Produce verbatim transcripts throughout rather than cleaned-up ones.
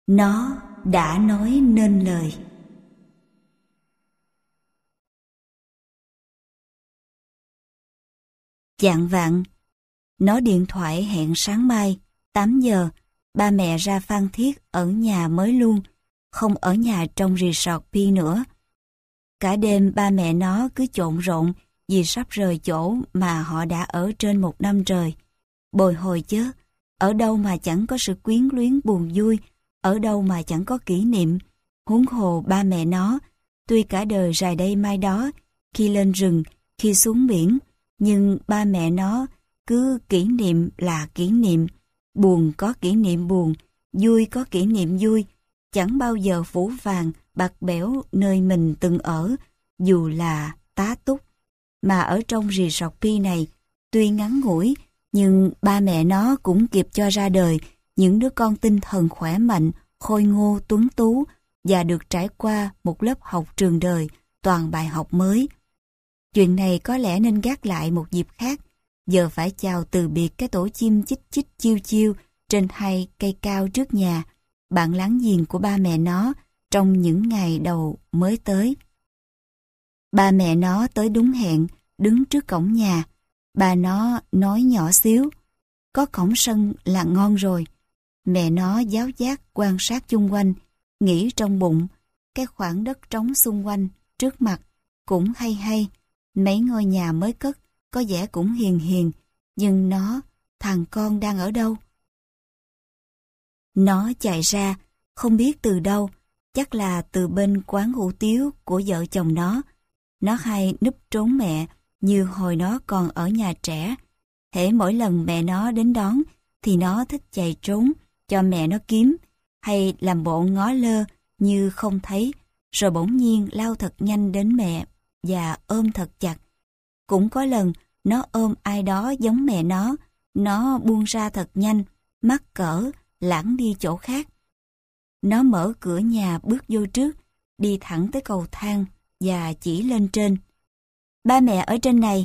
Nó đã nói nên lời. Chạng vạng, nó điện thoại hẹn sáng mai, tám giờ, ba mẹ ra Phan Thiết ở nhà mới luôn, không ở nhà trong resort Pi nữa. Cả đêm ba mẹ nó cứ trộn rộn vì sắp rời chỗ mà họ đã ở trên một năm trời. Bồi hồi chứ, ở đâu mà chẳng có sự quyến luyến buồn vui, ở đâu mà chẳng có kỷ niệm. Huống hồ ba mẹ nó, tuy cả đời rày đây mai đó, khi lên rừng, khi xuống biển, nhưng ba mẹ nó cứ kỷ niệm là kỷ niệm, buồn có kỷ niệm buồn, vui có kỷ niệm vui, chẳng bao giờ phủ vàng, bạc bẽo nơi mình từng ở, dù là tá túc. Mà ở trong resort Pi này, tuy ngắn ngủi, nhưng ba mẹ nó cũng kịp cho ra đời những đứa con tinh thần khỏe mạnh, khôi ngô, tuấn tú và được trải qua một lớp học trường đời, toàn bài học mới. Chuyện này có lẽ nên gác lại một dịp khác, giờ phải chào từ biệt cái tổ chim chích chích chiêu chiêu trên hai cây cao trước nhà, bạn láng giềng của ba mẹ nó trong những ngày đầu mới tới. Ba mẹ nó tới đúng hẹn, đứng trước cổng nhà. Bà nó nói nhỏ xíu, có cổng sân là ngon rồi. Mẹ nó giáo giác quan sát chung quanh, nghĩ trong bụng, cái khoảng đất trống xung quanh, trước mặt, cũng hay hay. Mấy ngôi nhà mới cất, có vẻ cũng hiền hiền, nhưng nó, thằng con đang ở đâu? Nó chạy ra, không biết từ đâu, chắc là từ bên quán hủ tiếu của vợ chồng nó. Nó hay núp trốn mẹ, như hồi nó còn ở nhà trẻ. Hễ mỗi lần mẹ nó đến đón, thì nó thích chạy trốn, cho mẹ nó kiếm, hay làm bộ ngó lơ như không thấy, rồi bỗng nhiên lao thật nhanh đến mẹ và ôm thật chặt. Cũng có lần nó ôm ai đó giống mẹ nó, nó buông ra thật nhanh, mắc cỡ, lãng đi chỗ khác. Nó mở cửa nhà bước vô trước, đi thẳng tới cầu thang và chỉ lên trên. Ba mẹ ở trên này.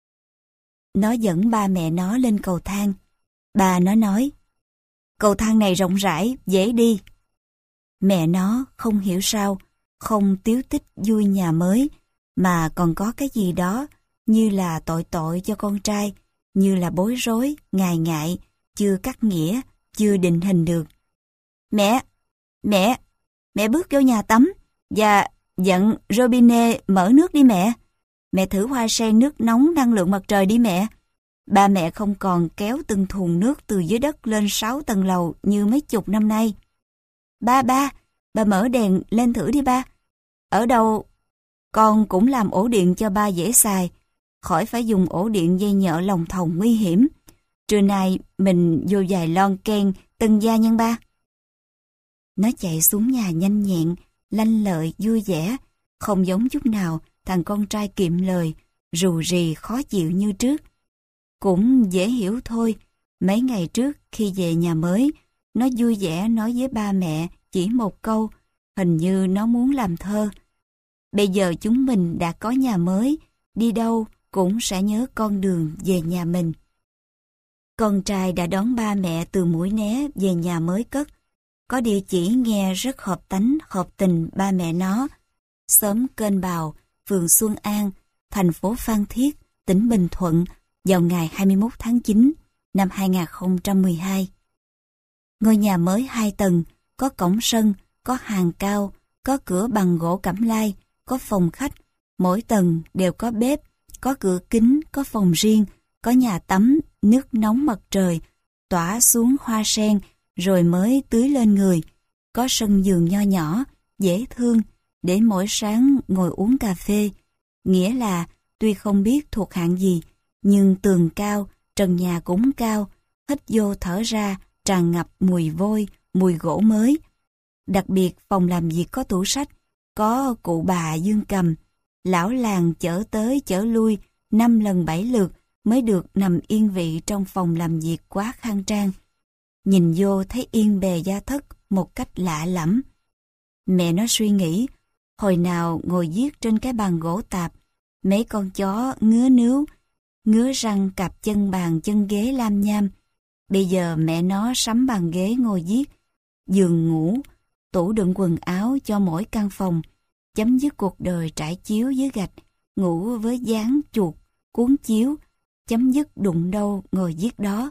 Nó dẫn ba mẹ nó lên cầu thang. Bà nó nói, cầu thang này rộng rãi, dễ đi. Mẹ nó không hiểu sao, không tíu tích vui nhà mới, mà còn có cái gì đó như là tội tội cho con trai, như là bối rối, ngại ngại, chưa cắt nghĩa, chưa định hình được. Mẹ, mẹ, mẹ bước vô nhà tắm và dặn Robine mở nước đi mẹ. Mẹ thử hoa sen nước nóng năng lượng mặt trời đi mẹ. Ba mẹ không còn kéo từng thùng nước từ dưới đất lên sáu tầng lầu như mấy chục năm nay. Ba ba, bà mở đèn lên thử đi ba. Ở đâu con cũng làm ổ điện cho ba dễ xài, khỏi phải dùng ổ điện dây nhợ lòng thòng nguy hiểm. Trưa nay mình vô vài lon ken tân gia nhân ba. Nó chạy xuống nhà nhanh nhẹn, lanh lợi, vui vẻ, không giống chút nào thằng con trai kiệm lời, rù rì khó chịu như trước. Cũng dễ hiểu thôi, mấy ngày trước khi về nhà mới, nó vui vẻ nói với ba mẹ chỉ một câu, hình như nó muốn làm thơ. Bây giờ chúng mình đã có nhà mới, đi đâu cũng sẽ nhớ con đường về nhà mình. Con trai đã đón ba mẹ từ Mũi Né về nhà mới cất. Có địa chỉ nghe rất hợp tánh, hợp tình ba mẹ nó. Xóm Kênh Bào, phường Xuân An, thành phố Phan Thiết, tỉnh Bình Thuận, vào ngày hai mươi mốt tháng chín năm hai nghìn không trăm mười hai. Ngôi nhà mới hai tầng, có cổng sân, có hàng cao, có cửa bằng gỗ cẩm lai, có phòng khách, mỗi tầng đều có bếp, có cửa kính, có phòng riêng, có nhà tắm, nước nóng mặt trời, tỏa xuống hoa sen, rồi mới tưới lên người, có sân vườn nho nhỏ, dễ thương, để mỗi sáng ngồi uống cà phê. Nghĩa là, tuy không biết thuộc hạng gì, nhưng tường cao, trần nhà cũng cao, hít vô thở ra, tràn ngập mùi vôi, mùi gỗ mới. Đặc biệt phòng làm việc có tủ sách, có cụ bà dương cầm, lão làng chở tới chở lui, năm lần bảy lượt mới được nằm yên vị trong phòng làm việc quá khang trang. Nhìn vô thấy yên bề gia thất một cách lạ lẫm. Mẹ nó suy nghĩ, hồi nào ngồi viết trên cái bàn gỗ tạp, mấy con chó ngứa níu, ngứa răng cạp chân bàn chân ghế lam nham. Bây giờ mẹ nó sắm bàn ghế ngồi viết, giường ngủ, tủ đựng quần áo cho mỗi căn phòng, chấm dứt cuộc đời trải chiếu dưới gạch, ngủ với dáng chuột, cuốn chiếu, chấm dứt đụng đâu ngồi giết đó.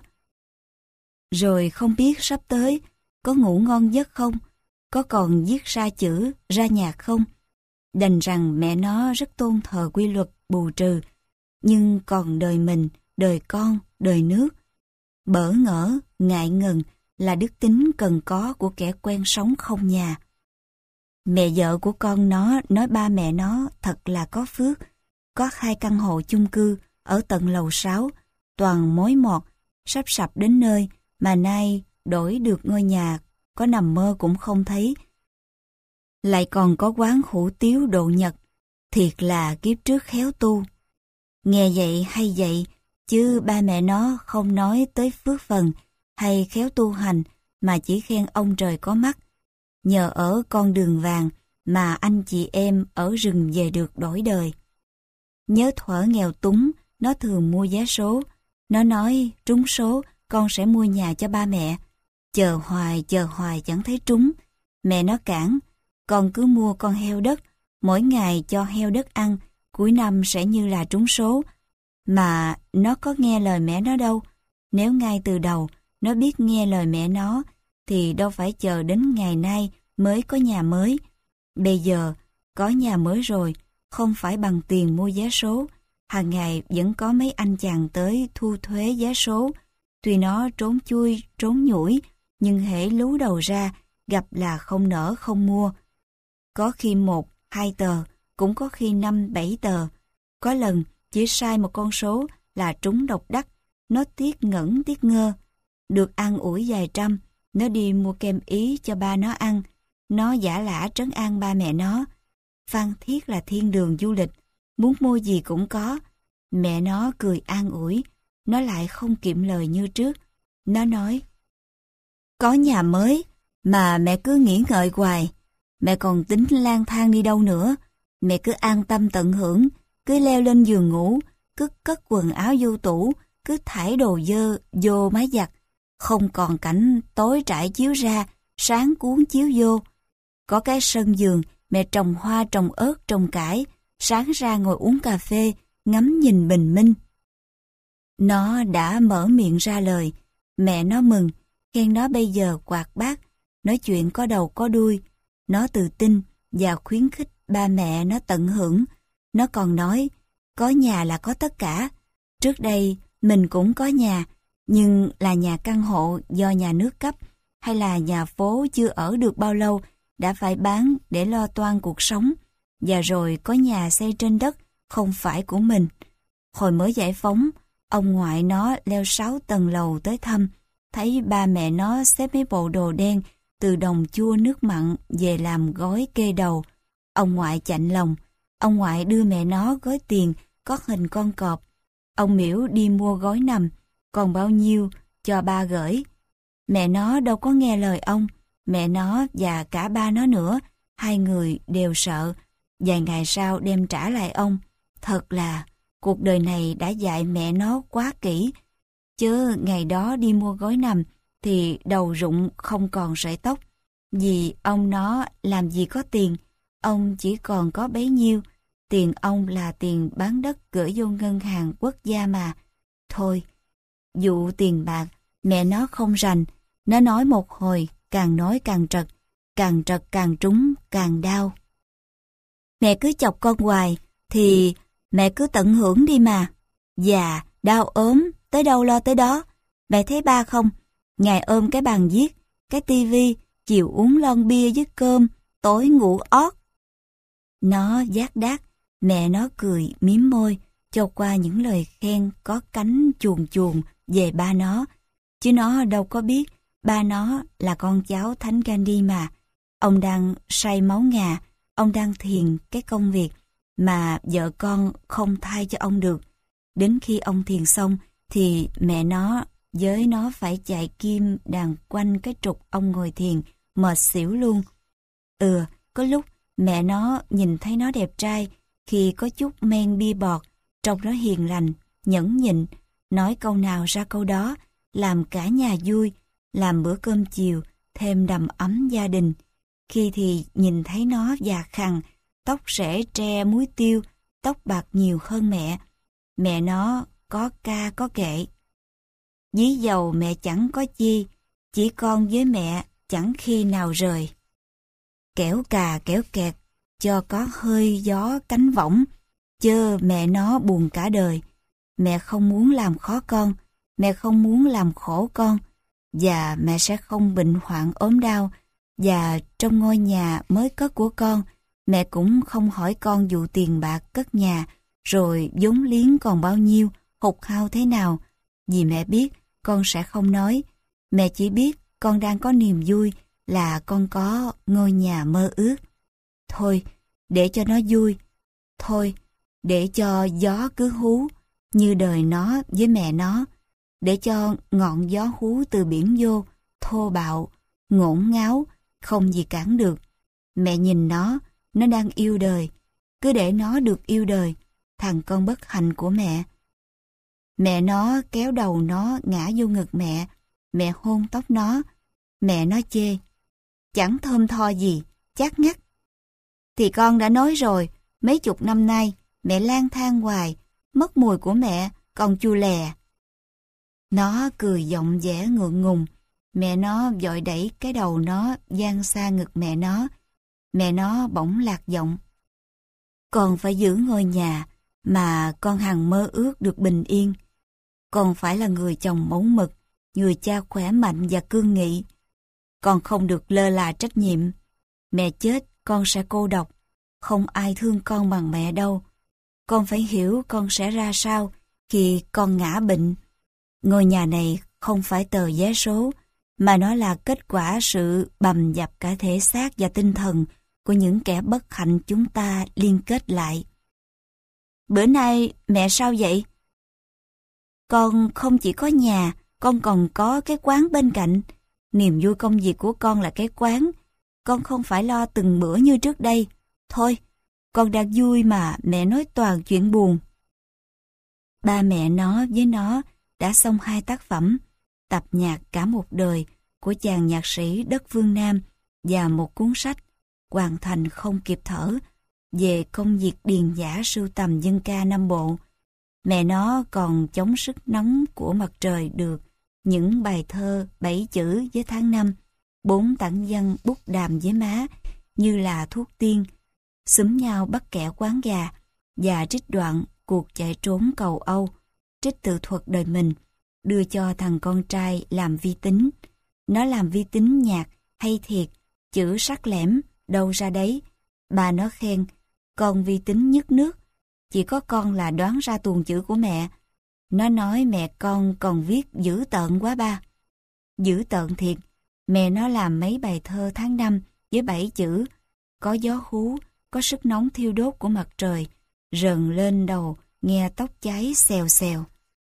Rồi không biết sắp tới, có ngủ ngon giấc không? Có còn viết ra chữ, ra nhạc không? Đành rằng mẹ nó rất tôn thờ quy luật bù trừ, nhưng còn đời mình, đời con, đời nước. Bỡ ngỡ, ngại ngần là đức tính cần có của kẻ quen sống không nhà. Mẹ vợ của con nó nói ba mẹ nó thật là có phước, có hai căn hộ chung cư ở tận lầu sáu, toàn mối mọt, sắp sập đến nơi mà nay đổi được ngôi nhà có nằm mơ cũng không thấy. Lại còn có quán hủ tiếu độ Nhật, thiệt là kiếp trước khéo tu. Nghe vậy hay vậy, chứ ba mẹ nó không nói tới phước phần hay khéo tu hành, mà chỉ khen ông trời có mắt. Nhờ ở con đường vàng mà anh chị em ở rừng về được đổi đời. Nhớ thuở nghèo túng, nó thường mua vé số. Nó nói trúng số con sẽ mua nhà cho ba mẹ. Chờ hoài chờ hoài chẳng thấy trúng. Mẹ nó cản, con cứ mua con heo đất, mỗi ngày cho heo đất ăn, cuối năm sẽ như là trúng số. Mà nó có nghe lời mẹ nó đâu. Nếu ngay từ đầu nó biết nghe lời mẹ nó, thì đâu phải chờ đến ngày nay mới có nhà mới. Bây giờ có nhà mới rồi, không phải bằng tiền mua vé số. Hàng ngày vẫn có mấy anh chàng tới thu thuế vé số. Tuy nó trốn chui, trốn nhủi, nhưng hễ lú đầu ra, gặp là không nỡ không mua. Có khi một, hai tờ, cũng có khi năm, bảy tờ. Có lần chỉ sai một con số là trúng độc đắc, nó tiếc ngẩn tiếc ngơ. Được ăn ủi vài trăm, nó đi mua kem Ý cho ba nó ăn. Nó giả lả trấn an ba mẹ nó. Phan Thiết là thiên đường du lịch, muốn mua gì cũng có. Mẹ nó cười an ủi, nó lại không kiệm lời như trước. Nó nói, có nhà mới mà mẹ cứ nghĩ ngợi hoài. Mẹ còn tính lang thang đi đâu nữa. Mẹ cứ an tâm tận hưởng, cứ leo lên giường ngủ, cứ cất quần áo vô tủ, cứ thải đồ dơ vô máy giặt. Không còn cảnh tối trải chiếu ra, sáng cuốn chiếu vô. Có cái sân vườn, mẹ trồng hoa, trồng ớt, trồng cải, sáng ra ngồi uống cà phê, ngắm nhìn bình minh. Nó đã mở miệng ra lời, mẹ nó mừng, khen nó bây giờ hoạt bát, nói chuyện có đầu có đuôi. Nó tự tin và khuyến khích ba mẹ nó tận hưởng. Nó còn nói, có nhà là có tất cả. Trước đây mình cũng có nhà, nhưng là nhà căn hộ do nhà nước cấp, hay là nhà phố chưa ở được bao lâu, đã phải bán để lo toan cuộc sống, và rồi có nhà xây trên đất không phải của mình. Hồi mới giải phóng, ông ngoại nó leo sáu tầng lầu tới thăm, thấy ba mẹ nó xếp mấy bộ đồ đen từ đồng chua nước mặn về làm gói kê đầu. Ông ngoại chạnh lòng, ông ngoại đưa mẹ nó gói tiền có hình con cọp. Ông miễu đi mua gói nằm, còn bao nhiêu cho ba gửi. Mẹ nó đâu có nghe lời ông, mẹ nó và cả ba nó nữa, hai người đều sợ. Vài ngày sau đem trả lại ông. Thật là cuộc đời này đã dạy mẹ nó quá kỹ. Chứ ngày đó đi mua gói nằm thì đầu rụng không còn sợi tóc. Vì ông nó làm gì có tiền, ông chỉ còn có bấy nhiêu. Tiền ông là tiền bán đất gửi vô ngân hàng quốc gia mà. Thôi, vụ tiền bạc, mẹ nó không rành. Nó nói một hồi, càng nói càng trật, càng trật càng trúng, càng đau. Mẹ cứ chọc con hoài, thì mẹ cứ tận hưởng đi mà. Già, đau ốm, tới đâu lo tới đó. Mẹ thấy ba không? Ngày ôm cái bàn viết, cái tivi, chiều uống lon bia với cơm, tối ngủ ót. Nó giác đác, mẹ nó cười mím môi, cho qua những lời khen có cánh chuồn chuồn về ba nó. Chứ nó đâu có biết ba nó là con cháu Thánh Gandhi mà. Ông đang say máu ngà, ông đang thiền cái công việc mà vợ con không thay cho ông được. Đến khi ông thiền xong thì mẹ nó với nó phải chạy kim đàn quanh cái trục ông ngồi thiền, mệt xỉu luôn. Ừ, có lúc mẹ nó nhìn thấy nó đẹp trai, khi có chút men bia bọt, trông nó hiền lành, nhẫn nhịn, nói câu nào ra câu đó, làm cả nhà vui, làm bữa cơm chiều thêm đầm ấm gia đình. Khi thì nhìn thấy nó già khằn, tóc rẽ tre muối tiêu, tóc bạc nhiều hơn mẹ. Mẹ nó có ca có kệ. Dí dầu mẹ chẳng có chi, chỉ con với mẹ chẳng khi nào rời. Kẻo cà kẻo kẹt, cho có hơi gió cánh võng, chớ mẹ nó buồn cả đời. Mẹ không muốn làm khó con, mẹ không muốn làm khổ con, và mẹ sẽ không bệnh hoạn ốm đau, và trong ngôi nhà mới cất của con, mẹ cũng không hỏi con vụ tiền bạc cất nhà, rồi vốn liếng còn bao nhiêu, hụt hao thế nào, vì mẹ biết con sẽ không nói. Mẹ chỉ biết con đang có niềm vui là con có ngôi nhà mơ ước. Thôi, để cho nó vui. Thôi, để cho gió cứ hú như đời nó với mẹ nó. Để cho ngọn gió hú từ biển vô, thô bạo, ngổn ngáo, không gì cản được. Mẹ nhìn nó, nó đang yêu đời. Cứ để nó được yêu đời, thằng con bất hạnh của mẹ. Mẹ nó kéo đầu nó ngã vô ngực mẹ. Mẹ hôn tóc nó. Mẹ nó chê. Chẳng thơm tho gì, chát ngắt. Thì con đã nói rồi, mấy chục năm nay, mẹ lang thang hoài, mất mùi của mẹ, còn chua lè. Nó cười giọng vẻ ngượng ngùng. Mẹ nó vội đẩy cái đầu nó dang xa ngực mẹ nó. Mẹ nó bỗng lạc giọng. Con phải giữ ngôi nhà mà con hằng mơ ước được bình yên. Con phải là người chồng mẫu mực, người cha khỏe mạnh và cương nghị. Con không được lơ là trách nhiệm. Mẹ chết, con sẽ cô độc. Không ai thương con bằng mẹ đâu. Con phải hiểu con sẽ ra sao khi con ngã bệnh. Ngôi nhà này không phải tờ vé số, mà nó là kết quả sự bầm dập cả thể xác và tinh thần của những kẻ bất hạnh chúng ta liên kết lại. Bữa nay mẹ sao vậy? Con không chỉ có nhà, con còn có cái quán bên cạnh. Niềm vui công việc của con là cái quán. Con không phải lo từng bữa như trước đây. Thôi, con đang vui mà mẹ nói toàn chuyện buồn. Ba mẹ nó với nó đã xong hai tác phẩm, tập nhạc cả một đời của chàng nhạc sĩ đất Phương Nam và một cuốn sách hoàn thành không kịp thở về công việc điền dã sưu tầm dân ca Nam Bộ. Mẹ nó còn chống sức nóng của mặt trời được những bài thơ bảy chữ với tháng năm, bốn tản văn bút đàm với má như là thuốc tiên, xúm nhau bắt kẻ quán gà và trích đoạn cuộc chạy trốn cầu Âu, trích tự thuật đời mình, đưa cho thằng con trai làm vi tính. Nó làm vi tính nhạc hay thiệt, chữ sắc lẻm, đâu ra đấy. Bà nó khen, con vi tính nhất nước, chỉ có con là đoán ra tuồng chữ của mẹ. Nó nói mẹ con còn viết dữ tợn quá ba. Dữ tợn thiệt, mẹ nó làm mấy bài thơ tháng năm với bảy chữ, có gió hú, có sức nóng thiêu đốt của mặt trời, rần lên đầu, nghe tóc cháy xèo xèo.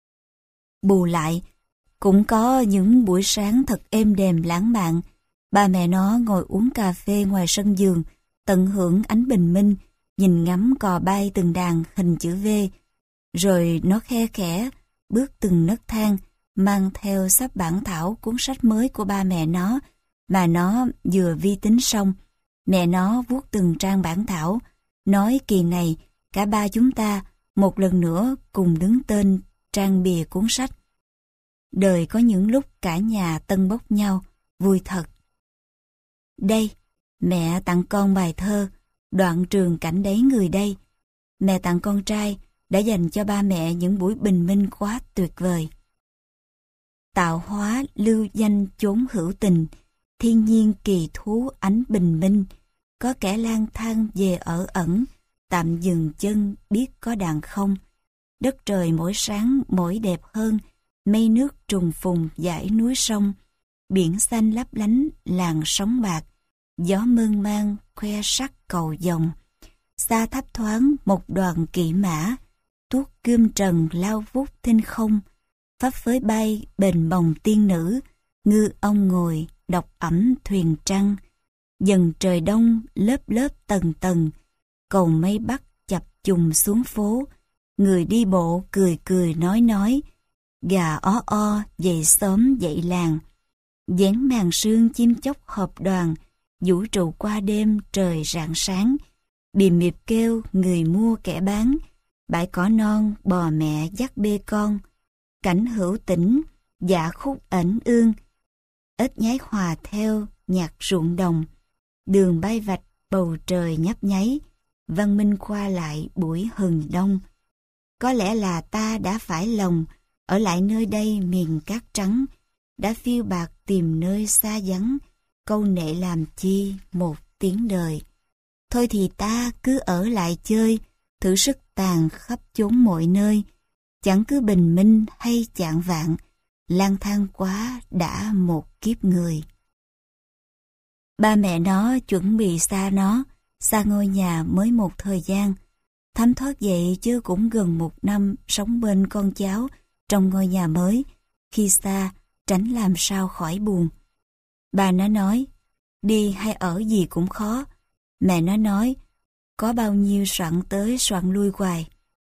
Bù lại, cũng có những buổi sáng thật êm đềm lãng mạn. Ba mẹ nó ngồi uống cà phê ngoài sân vườn, tận hưởng ánh bình minh, nhìn ngắm cò bay từng đàn hình chữ V. Rồi nó khe khẽ, bước từng nấc thang, mang theo sắp bản thảo cuốn sách mới của ba mẹ nó, mà nó vừa vi tính xong. Mẹ nó vuốt từng trang bản thảo, nói kỳ này, cả ba chúng ta một lần nữa cùng đứng tên trang bìa cuốn sách. Đời có những lúc cả nhà tân bốc nhau, vui thật. Đây, mẹ tặng con bài thơ, đoạn trường cảnh đấy người đây. Mẹ tặng con trai, đã dành cho ba mẹ những buổi bình minh quá tuyệt vời. Tạo hóa lưu danh chốn hữu tình, thiên nhiên kỳ thú ánh bình minh. Có kẻ lang thang về ở ẩn, tạm dừng chân biết có đàn không. Đất trời mỗi sáng mỗi đẹp hơn, mây nước trùng phùng dải núi sông. Biển xanh lấp lánh làn sóng bạc, gió mơn man khoe sắc cầu vồng. Xa thấp thoáng một đoàn kỵ mã, tuốt gươm trần lao vút thinh không. Pháp phới bay bềnh bồng tiên nữ, ngư ông ngồi đọc ẩm thuyền trăng. Dần trời đông lớp lớp tầng tầng, cầu mây bắc chập trùng xuống phố. Người đi bộ cười cười nói nói, gà ó o dậy xóm dậy làng. Dán màn sương chim chóc họp đoàn, vũ trụ qua đêm trời rạng sáng. Bìm miệp kêu người mua kẻ bán, bãi cỏ non bò mẹ dắt bê con. Cảnh hữu tĩnh, dạ khúc ẩn ương, ếch nhái hòa theo nhạc ruộng đồng. Đường bay vạch bầu trời nhấp nháy, văn minh qua lại buổi hừng đông. Có lẽ là ta đã phải lòng, ở lại nơi đây miền cát trắng, đã phiêu bạc tìm nơi xa vắng, câu nệ làm chi một tiếng đời. Thôi thì ta cứ ở lại chơi, thử sức tàn khắp chốn mọi nơi, chẳng cứ bình minh hay chạng vạng, lang thang quá đã một kiếp người. Ba mẹ nó chuẩn bị xa nó, xa ngôi nhà mới một thời gian. Thấm thoát vậy chứ cũng gần một năm sống bên con cháu trong ngôi nhà mới. Khi xa, tránh làm sao khỏi buồn. Bà nó nói, đi hay ở gì cũng khó. Mẹ nó nói, có bao nhiêu soạn tới soạn lui hoài.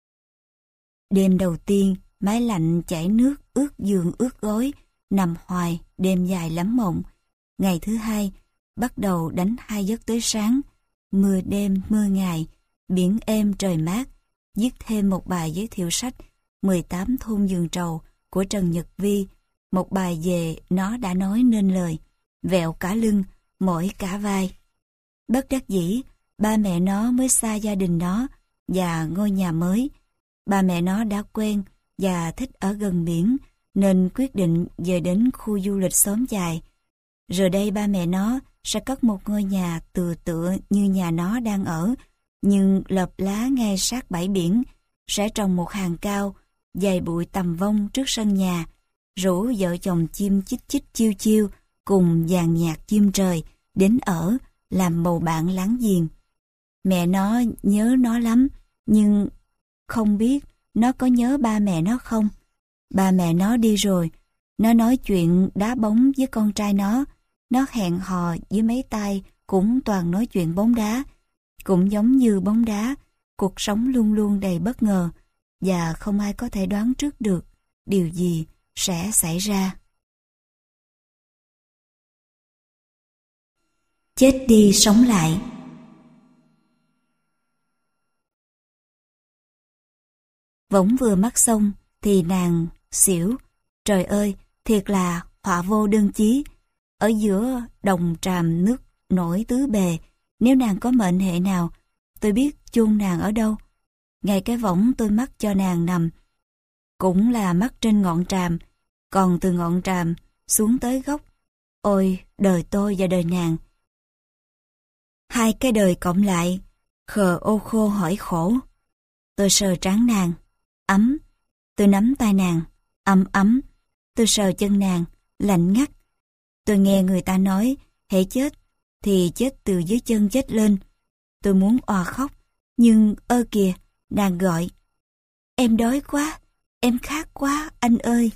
Đêm đầu tiên, máy lạnh chảy nước ướt giường ướt gối, nằm hoài, đêm dài lắm mộng. Ngày thứ hai, bắt đầu đánh hai giấc tới sáng. Mưa đêm, mưa ngày, biển êm trời mát. Viết thêm một bài giới thiệu sách mười tám thôn vườn trầu của Trần Nhật Vi. Một bài về nó đã nói nên lời, vẹo cả lưng, mỏi cả vai. Bất đắc dĩ, ba mẹ nó mới xa gia đình nó và ngôi nhà mới. Ba mẹ nó đã quen và thích ở gần biển, nên quyết định về đến khu du lịch xóm chài. Rồi đây ba mẹ nó sẽ cất một ngôi nhà tựa tựa như nhà nó đang ở, nhưng lợp lá ngay sát bãi biển, sẽ trồng một hàng cao, dày bụi tầm vông trước sân nhà, rủ vợ chồng chim chích chích chiêu chiêu cùng dàn nhạc chim trời đến ở, làm bầu bạn láng giềng. Mẹ nó nhớ nó lắm, nhưng không biết nó có nhớ ba mẹ nó không. Ba mẹ nó đi rồi, nó nói chuyện đá bóng với con trai nó, nó hẹn hò với mấy tay cũng toàn nói chuyện bóng đá. Cũng giống như bóng đá, cuộc sống luôn luôn đầy bất ngờ, và không ai có thể đoán trước được điều gì sẽ xảy ra. Chết đi sống lại. Võng vừa mắc xong thì nàng xỉu. Trời ơi, thiệt là họa vô đơn chí. Ở giữa đồng tràm nước nổi tứ bề, nếu nàng có mệnh hệ nào, tôi biết chôn nàng ở đâu. Ngay cái võng tôi mắc cho nàng nằm cũng là mắc trên ngọn tràm, còn từ ngọn tràm xuống tới gốc. Ôi, đời tôi và đời nàng, hai cái đời cộng lại, khờ ô khô hỏi khổ. Tôi sờ trán nàng, ấm. Tôi nắm tay nàng, ấm ấm. Tôi sờ chân nàng, lạnh ngắt. Tôi nghe người ta nói, hễ chết thì chết từ dưới chân chết lên. Tôi muốn òa khóc, nhưng ơ kìa, nàng gọi. Em đói quá, em khát quá, anh ơi.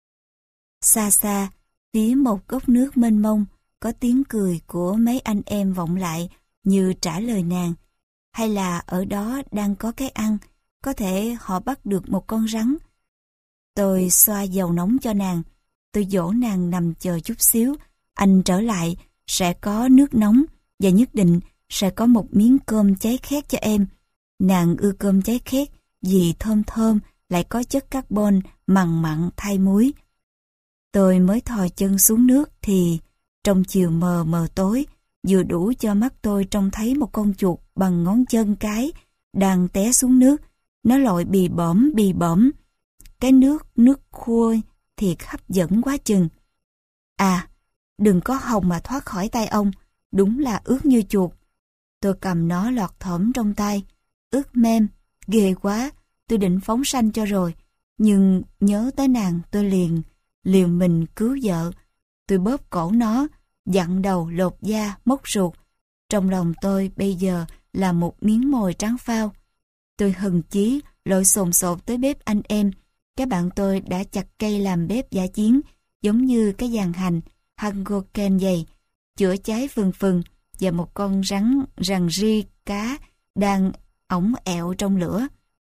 Xa xa, phía một góc nước mênh mông, có tiếng cười của mấy anh em vọng lại như trả lời nàng. Hay là ở đó đang có cái ăn, có thể họ bắt được một con rắn. Tôi xoa dầu nóng cho nàng, tôi dỗ nàng nằm chờ chút xíu, anh trở lại sẽ có nước nóng và nhất định sẽ có một miếng cơm cháy khét cho em. Nàng ưa cơm cháy khét vì thơm thơm, lại có chất carbon mặn mặn thay muối. Tôi mới thò chân xuống nước thì trong chiều mờ mờ tối, vừa đủ cho mắt tôi trông thấy một con chuột bằng ngón chân cái đang té xuống nước. Nó lội bì bõm bì bõm. Cái nước nước khô thiệt hấp dẫn quá chừng. À, đừng có hòng mà thoát khỏi tay ông, đúng là ướt như chuột. Tôi cầm nó lọt thỏm trong tay, ướt mem, ghê quá. Tôi định phóng sanh cho rồi, nhưng nhớ tới nàng tôi liền liều mình cứu vợ. Tôi bóp cổ nó, dặn đầu lột da, móc ruột. Trong lòng tôi bây giờ là một miếng mồi trắng phao. Tôi hừng chí lội xồn xột tới bếp anh em. Các bạn tôi đã chặt cây làm bếp dã chiến, giống như cái dàn hành Hangoken dày, chữa cháy phừng phừng, và một con rắn rằn ri cá đang ỏng ẹo trong lửa.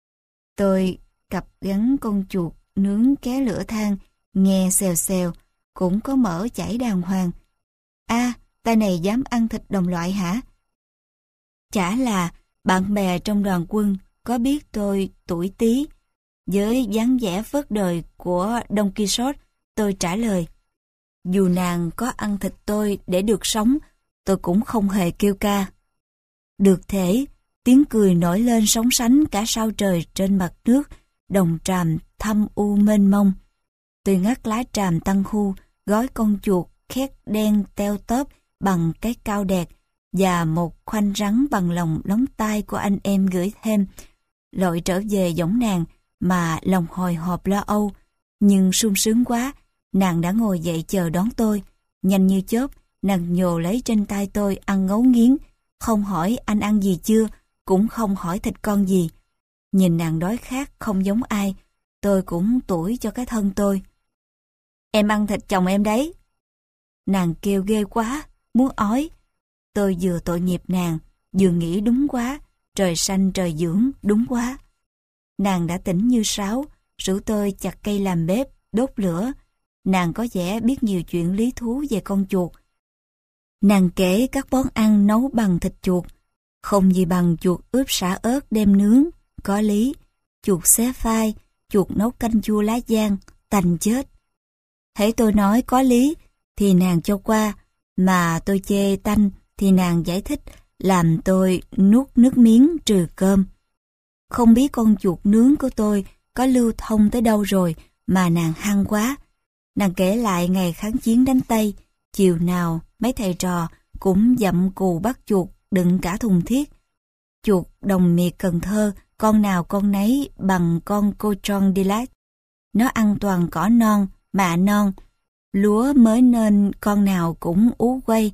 Tôi cặp gắn con chuột nướng ké lửa than, nghe xèo xèo, cũng có mỡ chảy đàng hoàng. A, tay này dám ăn thịt đồng loại hả? Chả là bạn bè trong đoàn quân có biết tôi tuổi tí. Với dáng vẻ phớt đời của Don Quixote, tôi trả lời. Dù nàng có ăn thịt tôi để được sống, tôi cũng không hề kêu ca. Được thể, tiếng cười nổi lên sóng sánh cả sao trời trên mặt nước, đồng tràm thâm u mênh mông. Tôi ngắt lá tràm tăng khu, gói con chuột khét đen teo tóp bằng cái cao đẹp và một khoanh rắn bằng lòng lóng tai của anh em gửi thêm. Lội trở về giống nàng mà lòng hồi hộp lo âu, nhưng sung sướng quá, nàng đã ngồi dậy chờ đón tôi. Nhanh như chớp, nàng nhồ lấy trên tay tôi ăn ngấu nghiến, không hỏi anh ăn gì chưa, cũng không hỏi thịt con gì. Nhìn nàng đói khát không giống ai, tôi cũng tủi cho cái thân tôi. Em ăn thịt chồng em đấy. Nàng kêu ghê quá, muốn ói. Tôi vừa tội nghiệp nàng, vừa nghĩ đúng quá, trời xanh trời dưỡng, đúng quá. Nàng đã tỉnh như sáo, rủ tôi chặt cây làm bếp, đốt lửa. Nàng có vẻ biết nhiều chuyện lý thú về con chuột. Nàng kể các món ăn nấu bằng thịt chuột, không gì bằng chuột ướp sả ớt đem nướng, có lý. Chuột xé phai, chuột nấu canh chua lá giang, tành chết. Hễ tôi nói có lý, thì nàng cho qua, mà tôi chê tanh, thì nàng giải thích, làm tôi nuốt nước miếng trừ cơm. Không biết con chuột nướng của tôi có lưu thông tới đâu rồi mà nàng hăng quá. Nàng kể lại ngày kháng chiến đánh Tây, chiều nào mấy thầy trò cũng dặm cù bắt chuột đựng cả thùng thiết. Chuột đồng miệt Cần Thơ, con nào con nấy bằng con cochon de lac. Nó ăn toàn cỏ non, mạ non, lúa mới nên con nào cũng ú quay.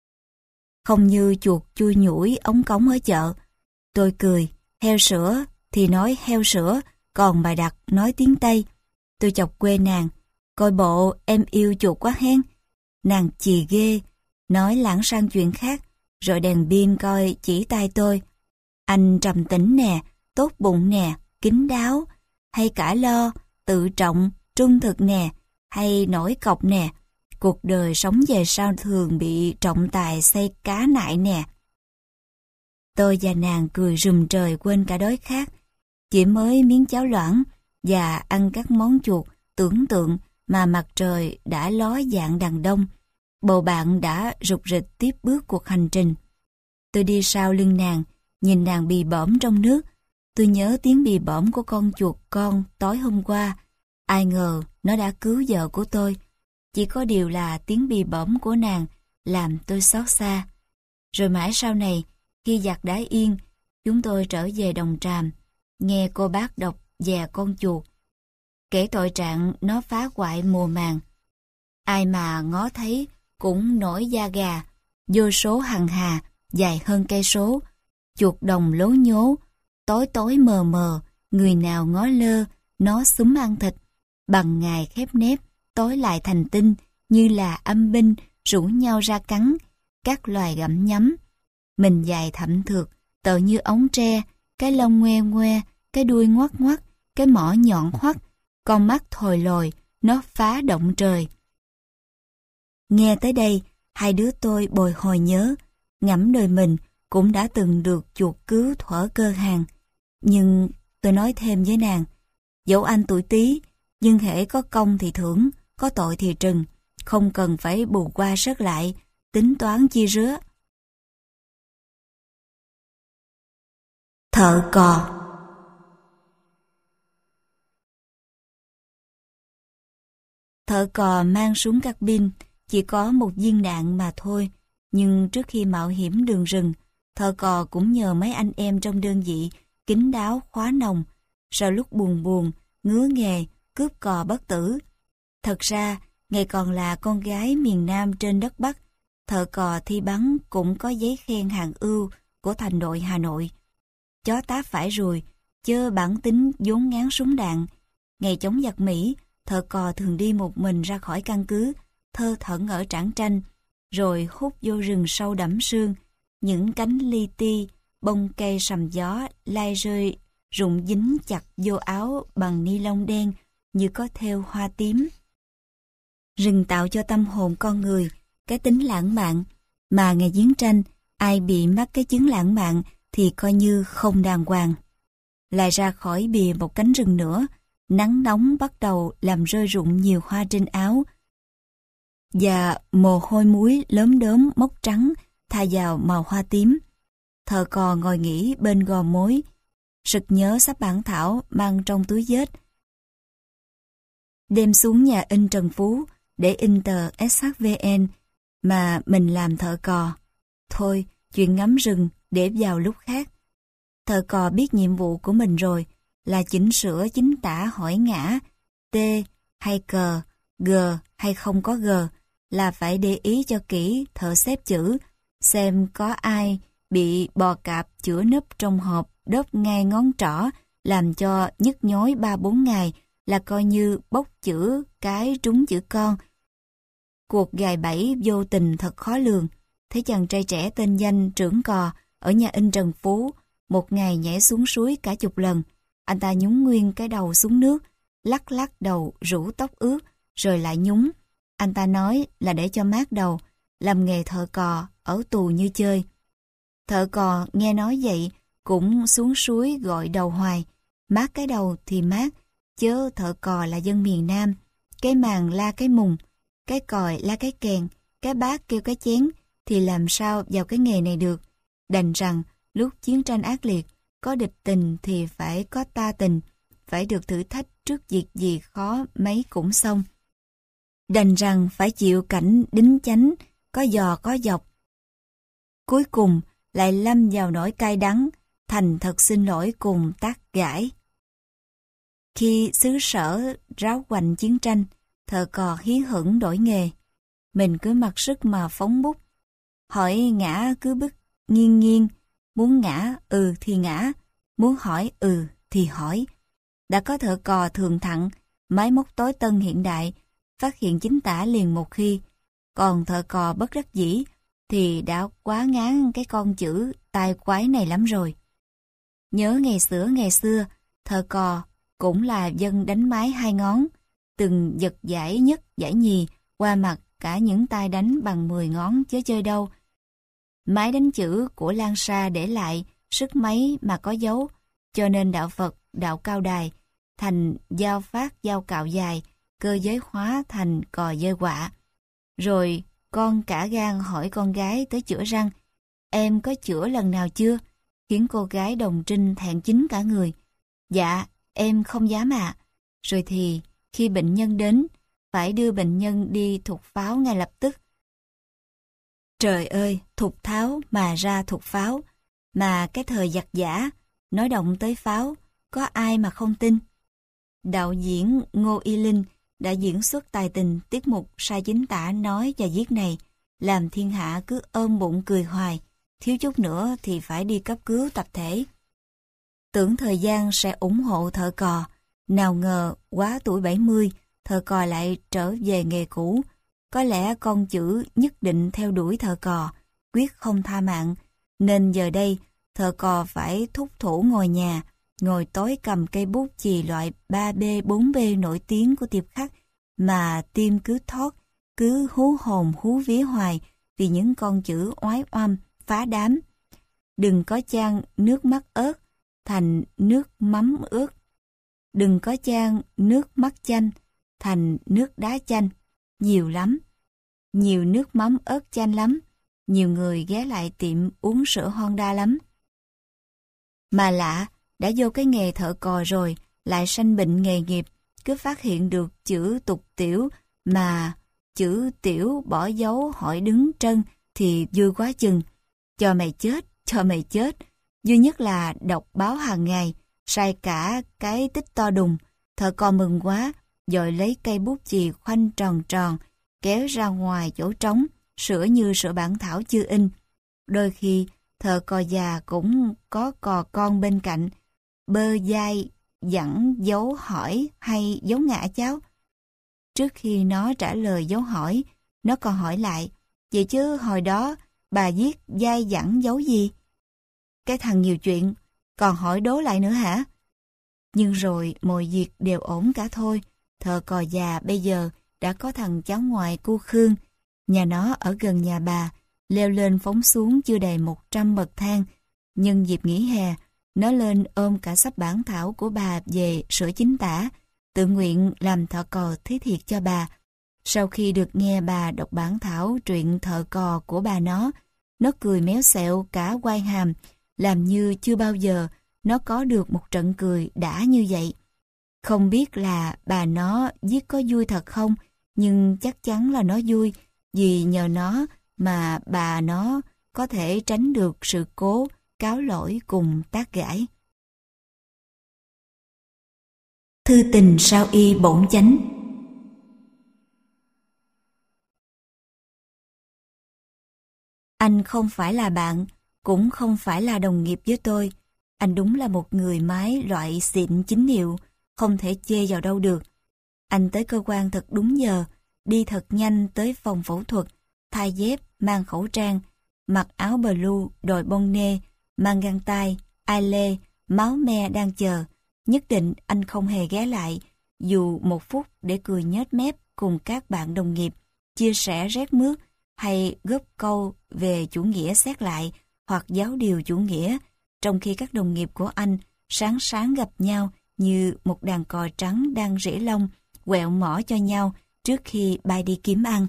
Không như chuột chui nhủi ống cống ở chợ. Tôi cười, heo sữa thì nói heo sữa, còn bà Đặc nói tiếng Tây. Tôi chọc quê nàng, coi bộ em yêu chuột quá hen. Nàng chì ghê, nói lãng sang chuyện khác, rồi đèn pin coi chỉ tay tôi. Anh trầm tĩnh nè, tốt bụng nè, kín đáo, hay cả lo, tự trọng, trung thực nè, hay nổi cọc nè. Cuộc đời sống về sau thường bị trọng tài xây cá nại nè. Tôi và nàng cười rùm trời quên cả đói khát. Chỉ mới miếng cháo loãng và ăn các món chuột tưởng tượng mà mặt trời đã ló dạng đằng đông. Bầu bạn đã rục rịch tiếp bước cuộc hành trình. Tôi đi sau lưng nàng, nhìn nàng bì bõm trong nước. Tôi nhớ tiếng bì bõm của con chuột con tối hôm qua. Ai ngờ nó đã cứu vợ của tôi. Chỉ có điều là tiếng bì bõm của nàng làm tôi xót xa. Rồi mãi sau này, khi giặc đã yên, chúng tôi trở về Đồng Tràm, nghe cô bác đọc về con chuột, kể tội trạng nó phá hoại mùa màng. Ai mà ngó thấy cũng nổi da gà, vô số hằng hà, dài hơn cây số, chuột đồng lố nhố, tối tối mờ mờ, người nào ngó lơ, nó xúm ăn thịt, bằng ngày khép nép, tối lại thành tinh, như là âm binh rủ nhau ra cắn, các loài gặm nhấm. Mình dài thậm thượt, tợ như ống tre, cái lông ngoe ngoe, cái đuôi ngoắt ngoắt, cái mỏ nhọn hoắt, con mắt thồi lồi, nó phá động trời. Nghe tới đây, hai đứa tôi bồi hồi nhớ, ngẫm đời mình cũng đã từng được chuột cứu thuở cơ hàng. Nhưng tôi nói thêm với nàng, dẫu anh tuổi tí, nhưng hễ có công thì thưởng, có tội thì trừng, không cần phải bù qua sớt lại, tính toán chia rứa. Thợ cò. Thợ cò mang súng carbine, chỉ có một viên đạn mà thôi, nhưng trước khi mạo hiểm đường rừng, thợ cò cũng nhờ mấy anh em trong đơn vị kín đáo khóa nòng, sau lúc buồn buồn, ngứa nghề, cướp cò bất tử. Thật ra, ngày còn là con gái miền Nam trên đất Bắc, thợ cò thi bắn cũng có giấy khen hạng ưu của thành đội Hà Nội. Chó táp phải rồi, chớ bản tính vốn ngán súng đạn. Ngày chống giặc Mỹ, thợ cò thường đi một mình ra khỏi căn cứ, thơ thẩn ở Trảng Tranh, rồi hút vô rừng sâu đẫm sương, những cánh li ti, bông cây sầm gió lai rơi, rụng dính chặt vô áo bằng ni lông đen như có thêu hoa tím. Rừng tạo cho tâm hồn con người cái tính lãng mạn, mà ngày chiến tranh, ai bị mắc cái chứng lãng mạn thì coi như không đàng hoàng. Lại ra khỏi bìa một cánh rừng nữa, nắng nóng bắt đầu làm rơi rụng nhiều hoa trên áo, và mồ hôi muối lốm đốm mốc trắng tha vào màu hoa tím. Thợ cò ngồi nghỉ bên gò mối, sực nhớ sắp bản thảo mang trong túi vết. Đem xuống nhà in Trần Phú để in tờ ét hát vê en mà mình làm thợ cò. Thôi, chuyện ngắm rừng để vào lúc khác. Thợ cò biết nhiệm vụ của mình rồi, là chỉnh sửa chính tả hỏi ngã, T hay cờ, G hay không có G, là phải để ý cho kỹ thợ xếp chữ, xem có ai bị bò cạp chữa nấp trong hộp đớp ngay ngón trỏ, làm cho nhức nhối ba bốn ngày, là coi như bốc chữ cái trúng chữ con. Cuộc gài bẫy vô tình thật khó lường. Thấy chàng trai trẻ tên danh trưởng cò ở nhà in Trần Phú, một ngày nhảy xuống suối cả chục lần. Anh ta nhúng nguyên cái đầu xuống nước, lắc lắc đầu rủ tóc ướt, rồi lại nhúng. Anh ta nói là để cho mát đầu, làm nghề thợ cò ở tù như chơi. Thợ cò nghe nói vậy cũng xuống suối gọi đầu hoài. Mát cái đầu thì mát, chớ thợ cò là dân miền Nam. Cái màng la cái mùng, cái còi la cái kèn, cái bát kêu cái chén, thì làm sao vào cái nghề này được. Đành rằng lúc chiến tranh ác liệt, có địch tình thì phải có ta tình, phải được thử thách trước việc gì khó mấy cũng xong. Đành rằng phải chịu cảnh đính chánh, có giò có dọc. Cuối cùng lại lâm vào nỗi cay đắng, thành thật xin lỗi cùng tác gãi. Khi xứ sở ráo hoành chiến tranh, thợ cò hí hửng đổi nghề. Mình cứ mặc sức mà phóng bút, hỏi ngã cứ bức nghiêng nghiêng, muốn ngã ừ thì ngã, muốn hỏi ừ thì hỏi. Đã có thợ cò thường thặng, máy móc tối tân hiện đại, phát hiện chính tả liền một khi. Còn thợ cò bất đắc dĩ thì đã quá ngán cái con chữ tai quái này lắm rồi. Nhớ ngày xưa ngày xưa, thợ cò cũng là dân đánh máy hai ngón, từng giật giải nhất giải nhì qua mặt cả những tay đánh bằng mười ngón chớ chơi đâu. Máy đánh chữ của Lan Sa để lại sức mấy mà có dấu, cho nên đạo Phật, đạo Cao Đài thành dao phát dao cạo dài, cơ giới hóa thành cò dơi quạ. Rồi con cả gan hỏi con gái tới chữa răng, em có chữa lần nào chưa? Khiến cô gái đồng trinh thẹn chính cả người. Dạ, em không dám ạ. À. Rồi thì khi bệnh nhân đến, phải đưa bệnh nhân đi thục pháo ngay lập tức. Trời ơi, thục tháo mà ra thục pháo, mà cái thời giặc giả, nói động tới pháo, có ai mà không tin. Đạo diễn Ngô Y Linh đã diễn xuất tài tình tiết mục sai chính tả nói và viết này, làm thiên hạ cứ ôm bụng cười hoài, thiếu chút nữa thì phải đi cấp cứu tập thể. Tưởng thời gian sẽ ủng hộ thợ cò, nào ngờ quá tuổi bảy mươi, thợ cò lại trở về nghề cũ. Có lẽ con chữ nhất định theo đuổi thợ cò, quyết không tha mạng, nên giờ đây thợ cò phải thúc thủ ngồi nhà, ngồi tối cầm cây bút chì loại ba B, bốn B nổi tiếng của Tiệp Khắc, mà tim cứ thót, cứ hú hồn hú vía hoài vì những con chữ oái oăm, phá đám. Đừng có chan nước mắt ớt thành nước mắm ướt. Đừng có chan nước mắt chanh thành nước đá chanh. Nhiều lắm. Nhiều nước mắm ớt chanh lắm. Nhiều người ghé lại tiệm uống sữa Honda lắm. Mà lạ, đã vô cái nghề thợ cò rồi, lại sanh bệnh nghề nghiệp, cứ phát hiện được chữ tục tiểu mà chữ tiểu bỏ dấu hỏi đứng trân thì vui quá chừng. Cho mày chết, cho mày chết. Duy nhất là đọc báo hàng ngày, sai cả cái tích to đùng. Thợ cò mừng quá, rồi lấy cây bút chì khoanh tròn tròn, kéo ra ngoài chỗ trống, sửa như sửa bản thảo chưa in. Đôi khi, thợ cò già cũng có cò con bên cạnh, bơ dai dặn dấu hỏi hay dấu ngã cháu. Trước khi nó trả lời dấu hỏi, nó còn hỏi lại, vậy chứ hồi đó bà viết dai dặn dấu gì? Cái thằng nhiều chuyện, còn hỏi đố lại nữa hả? Nhưng rồi mọi việc đều ổn cả thôi. Thợ cò già bây giờ đã có thằng cháu ngoại cu Khương. Nhà nó ở gần nhà bà, leo lên phóng xuống chưa đầy một trăm bậc thang. Nhân dịp nghỉ hè, nó lên ôm cả sắp bản thảo của bà về sửa chính tả, tự nguyện làm thợ cò thí thiệt cho bà. Sau khi được nghe bà đọc bản thảo truyện thợ cò của bà nó, nó cười méo xẹo cả quai hàm, làm như chưa bao giờ nó có được một trận cười đã như vậy. Không biết là bà nó viết có vui thật không, nhưng chắc chắn là nó vui, vì nhờ nó mà bà nó có thể tránh được sự cố, cáo lỗi cùng tác gãi. Thư tình sao y bổn chánh. Anh không phải là bạn, cũng không phải là đồng nghiệp với tôi. Anh đúng là một người mái loại xịn chính hiệu, không thể chê vào đâu được. Anh tới cơ quan thật đúng giờ, đi thật nhanh tới phòng phẫu thuật, thay dép, mang khẩu trang, mặc áo blue, đội bonnet, mang găng tay, ai lê, máu me đang chờ. Nhất định anh không hề ghé lại, dù một phút để cười nhếch mép cùng các bạn đồng nghiệp, chia sẻ rét mướt hay góp câu về chủ nghĩa xét lại hoặc giáo điều chủ nghĩa, trong khi các đồng nghiệp của anh sáng sáng gặp nhau như một đàn cò trắng đang rỉ lông, quẹo mỏ cho nhau trước khi bay đi kiếm ăn.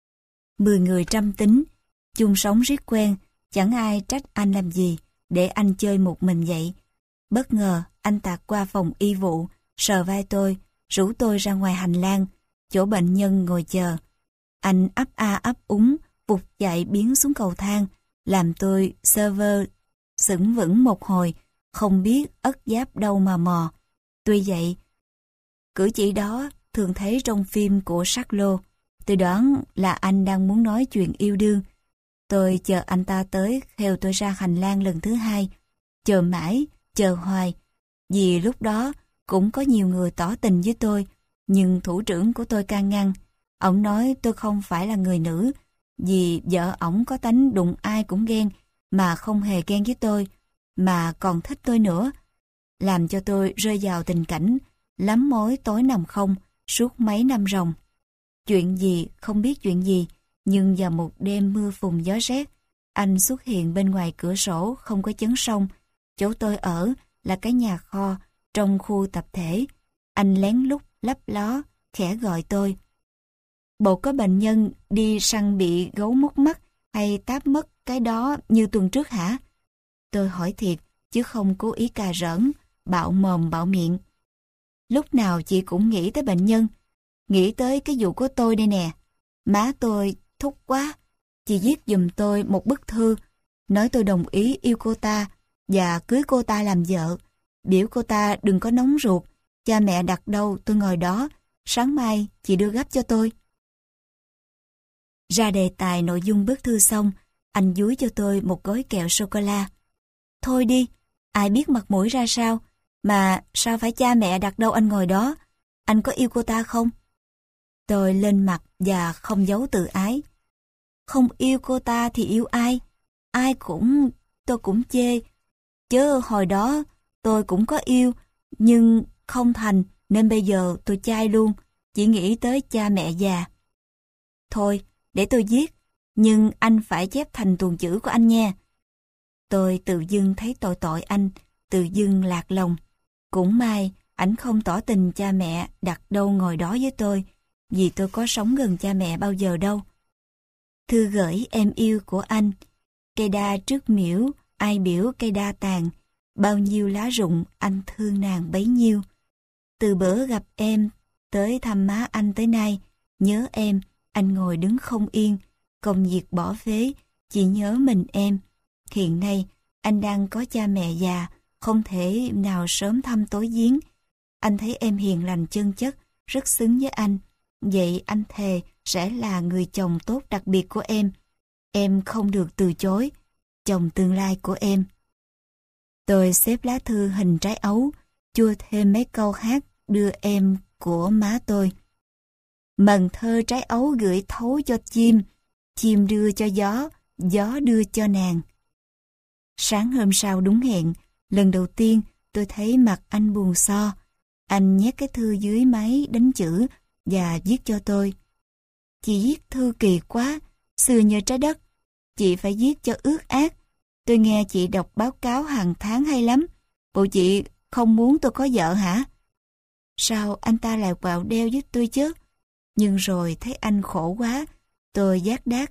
Mười người trăm tính, chung sống riết quen, chẳng ai trách anh làm gì, để anh chơi một mình vậy. Bất ngờ, anh tạt qua phòng y vụ, sờ vai tôi, rủ tôi ra ngoài hành lang, chỗ bệnh nhân ngồi chờ. Anh ấp a ấp úng, vụt chạy biến xuống cầu thang, làm tôi sơ vơ, sững vững một hồi, không biết ất giáp đâu mà mò. Tuy vậy, cử chỉ đó thường thấy trong phim của Charlot. Tôi đoán là anh đang muốn nói chuyện yêu đương. Tôi chờ anh ta tới theo tôi ra hành lang lần thứ hai. Chờ mãi, chờ hoài. Vì lúc đó cũng có nhiều người tỏ tình với tôi, nhưng thủ trưởng của tôi can ngăn. Ông nói tôi không phải là người nữ, vì vợ ổng có tánh đụng ai cũng ghen, mà không hề ghen với tôi, mà còn thích tôi nữa. Làm cho tôi rơi vào tình cảnh lắm mối tối nằm không suốt mấy năm ròng. Chuyện gì, không biết chuyện gì, nhưng vào một đêm mưa phùn gió rét, anh xuất hiện bên ngoài cửa sổ không có chấn sông. Chỗ tôi ở là cái nhà kho trong khu tập thể. Anh lén lút lấp ló, khẽ gọi tôi. Bộ có bệnh nhân đi săn bị gấu móc mắt hay táp mất cái đó như tuần trước hả? Tôi hỏi thiệt, chứ không cố ý cà rỡn, bạo mồm bạo miệng. Lúc nào chị cũng nghĩ tới bệnh nhân, nghĩ tới cái vụ của tôi đây nè. Má tôi thúc quá, chị viết giùm tôi một bức thư, nói tôi đồng ý yêu cô ta và cưới cô ta làm vợ. Biểu cô ta đừng có nóng ruột, cha mẹ đặt đâu tôi ngồi đó, sáng mai chị đưa gấp cho tôi. Ra đề tài nội dung bức thư xong, anh dúi cho tôi một gói kẹo sô-cô-la. Thôi đi, ai biết mặt mũi ra sao, mà sao phải cha mẹ đặt đâu anh ngồi đó, anh có yêu cô ta không? Tôi lên mặt và không giấu tự ái. Không yêu cô ta thì yêu ai? Ai cũng, tôi cũng chê. Chứ hồi đó tôi cũng có yêu, nhưng không thành nên bây giờ tôi chai luôn, chỉ nghĩ tới cha mẹ già. Thôi, để tôi viết, nhưng anh phải chép thành tuồng chữ của anh nha. Tôi tự dưng thấy tội tội anh, tự dưng lạc lòng. Cũng may, ảnh không tỏ tình cha mẹ đặt đâu ngồi đó với tôi, vì tôi có sống gần cha mẹ bao giờ đâu. Thư gửi em yêu của anh. Cây đa trước miễu, ai biểu cây đa tàn, bao nhiêu lá rụng anh thương nàng bấy nhiêu. Từ bữa gặp em, tới thăm má anh tới nay, nhớ em, anh ngồi đứng không yên, công việc bỏ phế, chỉ nhớ mình em. Hiện nay, anh đang có cha mẹ già, không thể nào sớm thăm tối giếng. Anh thấy em hiền lành chân chất, rất xứng với anh. Vậy anh thề sẽ là người chồng tốt đặc biệt của em. Em không được từ chối, chồng tương lai của em. Tôi xếp lá thư hình trái ấu, chua thêm mấy câu hát đưa em của má tôi. Mần thơ trái ấu gửi thấu cho chim, chim đưa cho gió, gió đưa cho nàng. Sáng hôm sau đúng hẹn, lần đầu tiên tôi thấy mặt anh buồn so. Anh nhét cái thư dưới máy đánh chữ và viết cho tôi. Chị viết thư kỳ quá, xưa như trái đất. Chị phải viết cho ướt át. Tôi nghe chị đọc báo cáo hàng tháng hay lắm. Bộ chị không muốn tôi có vợ hả? Sao anh ta lại quạo đeo với tôi chứ? Nhưng rồi thấy anh khổ quá, tôi giác đác.